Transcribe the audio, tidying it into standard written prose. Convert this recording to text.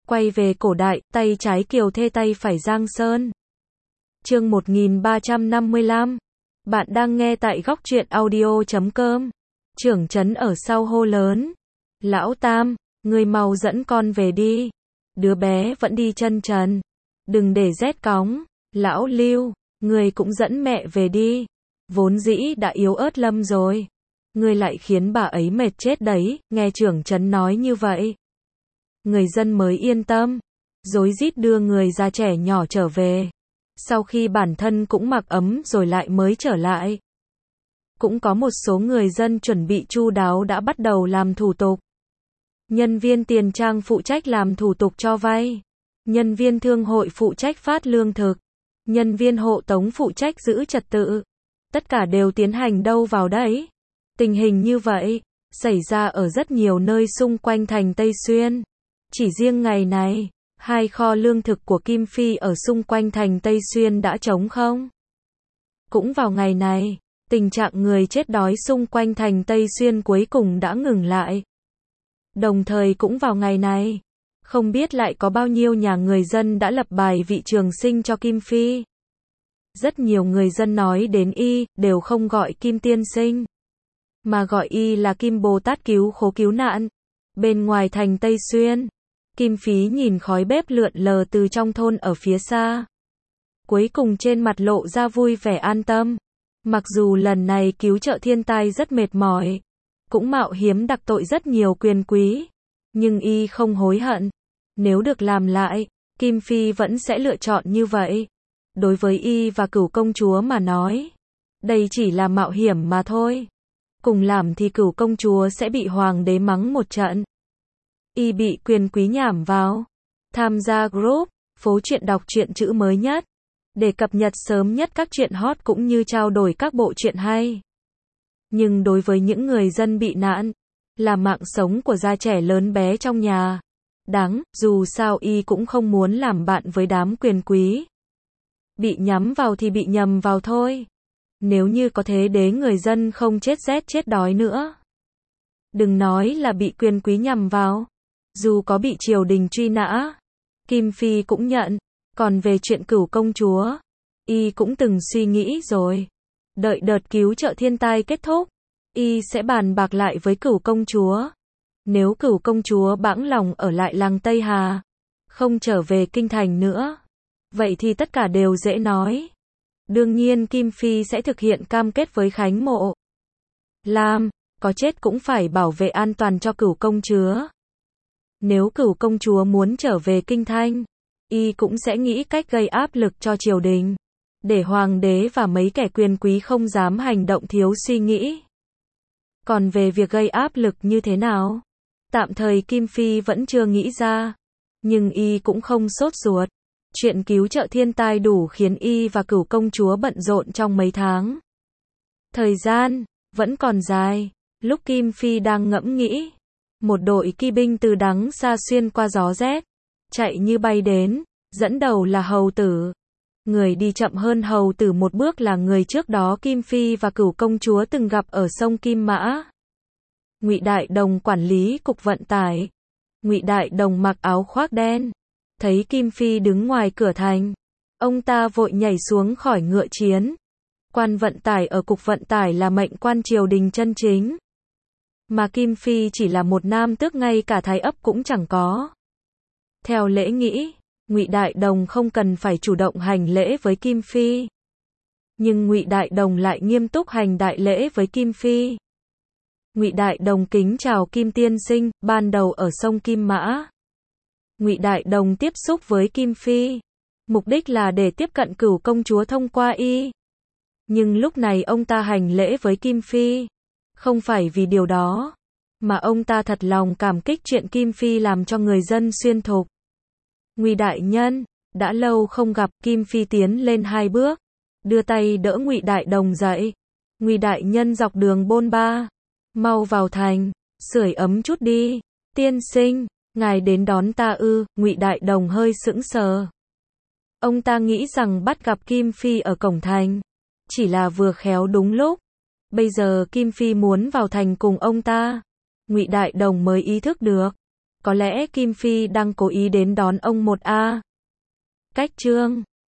Quay về cổ đại, tay trái Kiều Thê tay phải Giang Sơn. Chương 1355. Bạn đang nghe tại góc truyện audio.com. Trưởng trấn ở sau hô lớn. Lão Tam, người mau dẫn con về đi. Đứa bé vẫn đi chân trần. Đừng để rét cóng. Lão Lưu, người cũng dẫn mẹ về đi. Vốn dĩ đã yếu ớt lâm rồi. Người lại khiến bà ấy mệt chết đấy, nghe trưởng trấn nói như vậy. Người dân mới yên tâm. Rối rít đưa người già trẻ nhỏ trở về. Sau khi bản thân cũng mặc ấm rồi lại mới trở lại. Cũng có một số người dân chuẩn bị chu đáo đã bắt đầu làm thủ tục. Nhân viên tiền trang phụ trách làm thủ tục cho vay. Nhân viên thương hội phụ trách phát lương thực. Nhân viên hộ tống phụ trách giữ trật tự. Tất cả đều tiến hành đâu vào đấy. Tình hình như vậy xảy ra ở rất nhiều nơi xung quanh thành Tây Xuyên. Chỉ riêng ngày này, 2 kho lương thực của Kim Phi ở xung quanh thành Tây Xuyên đã trống không. Cũng vào ngày này, tình trạng người chết đói xung quanh thành Tây Xuyên cuối cùng đã ngừng lại. Đồng thời cũng vào ngày này, không biết lại có bao nhiêu nhà người dân đã lập bài vị trường sinh cho Kim Phi. Rất nhiều người dân nói đến y, đều không gọi Kim Tiên Sinh, mà gọi y là Kim Bồ Tát cứu khổ cứu nạn. Bên ngoài thành Tây Xuyên, Kim Phí nhìn khói bếp lượn lờ từ trong thôn ở phía xa. Cuối cùng trên mặt lộ ra vui vẻ an tâm. Mặc dù lần này cứu trợ thiên tai rất mệt mỏi, cũng mạo hiểm đặc tội rất nhiều quyền quý, nhưng y không hối hận. Nếu được làm lại, Kim Phi vẫn sẽ lựa chọn như vậy. Đối với y và Cửu công chúa mà nói, đây chỉ là mạo hiểm mà thôi. Cùng làm thì Cửu công chúa sẽ bị hoàng đế mắng một trận. Y bị quyền quý nhảm vào. Tham gia group Phố Truyện đọc truyện chữ mới nhất, để cập nhật sớm nhất các truyện hot cũng như trao đổi các bộ truyện hay. Nhưng đối với những người dân bị nạn, là mạng sống của gia trẻ lớn bé trong nhà. Đáng, dù sao y cũng không muốn làm bạn với đám quyền quý. Bị nhắm vào thì bị nhầm vào thôi. Nếu như có thế để người dân không chết rét chết đói nữa. Đừng nói là bị quyền quý nhằm vào. Dù có bị triều đình truy nã, Kim Phi cũng nhận. Còn về chuyện Cửu công chúa, y cũng từng suy nghĩ rồi. Đợi đợt cứu trợ thiên tai kết thúc, y sẽ bàn bạc lại với Cửu công chúa. Nếu Cửu công chúa bẵng lòng ở lại làng Tây Hà, không trở về kinh thành nữa, vậy thì tất cả đều dễ nói. Đương nhiên Kim Phi sẽ thực hiện cam kết với Khánh Mộ. Có chết cũng phải bảo vệ an toàn cho Cửu công chúa. Nếu Cửu công chúa muốn trở về kinh thành, y cũng sẽ nghĩ cách gây áp lực cho triều đình, để hoàng đế và mấy kẻ quyền quý không dám hành động thiếu suy nghĩ. Còn về việc gây áp lực như thế nào, tạm thời Kim Phi vẫn chưa nghĩ ra, nhưng y cũng không sốt ruột. Chuyện cứu trợ thiên tai đủ khiến y và Cửu công chúa bận rộn trong mấy tháng. Thời gian vẫn còn dài. Lúc Kim Phi đang ngẫm nghĩ, một đội kỵ binh từ đằng xa xuyên qua gió rét, chạy như bay đến, dẫn đầu là hầu tử. Người đi chậm hơn hầu tử một bước là người trước đó Kim Phi và Cửu công chúa từng gặp ở sông Kim Mã. Ngụy Đại Đồng quản lý cục vận tải. Ngụy Đại Đồng mặc áo khoác đen, thấy Kim Phi đứng ngoài cửa thành, ông ta vội nhảy xuống khỏi ngựa chiến. Quan vận tải ở cục vận tải là mệnh quan triều đình chân chính, mà Kim Phi chỉ là một nam tước ngay cả thái ấp cũng chẳng có. Theo lễ nghĩ, Ngụy Đại Đồng không cần phải chủ động hành lễ với Kim Phi. Nhưng Ngụy Đại Đồng lại nghiêm túc hành đại lễ với Kim Phi. Ngụy Đại Đồng kính chào Kim tiên sinh, ban đầu ở sông Kim Mã. Ngụy Đại Đồng tiếp xúc với Kim Phi, mục đích là để tiếp cận Cửu công chúa thông qua y. Nhưng lúc này ông ta hành lễ với Kim Phi, không phải vì điều đó, mà ông ta thật lòng cảm kích chuyện Kim Phi làm cho người dân xuyên thục. Ngụy đại nhân, đã lâu không gặp. Kim Phi tiến lên 2 bước, đưa tay đỡ Ngụy Đại Đồng dậy. Ngụy đại nhân dọc đường bôn ba, mau vào thành, sưởi ấm chút đi. Tiên sinh, ngài đến đón ta ư? Ngụy Đại Đồng hơi sững sờ. Ông ta nghĩ rằng bắt gặp Kim Phi ở cổng thành chỉ là vừa khéo đúng lúc. Bây giờ Kim Phi muốn vào thành cùng ông ta. Ngụy Đại Đồng mới ý thức được, có lẽ Kim Phi đang cố ý đến đón ông một a. Cách chương